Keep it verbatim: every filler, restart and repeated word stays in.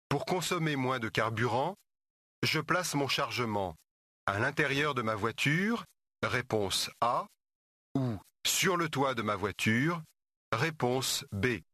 Pour consommer moins de carburant, je place mon chargement à l'intérieur de ma voiture, réponse A, ou sur le toit de ma voiture, réponse B.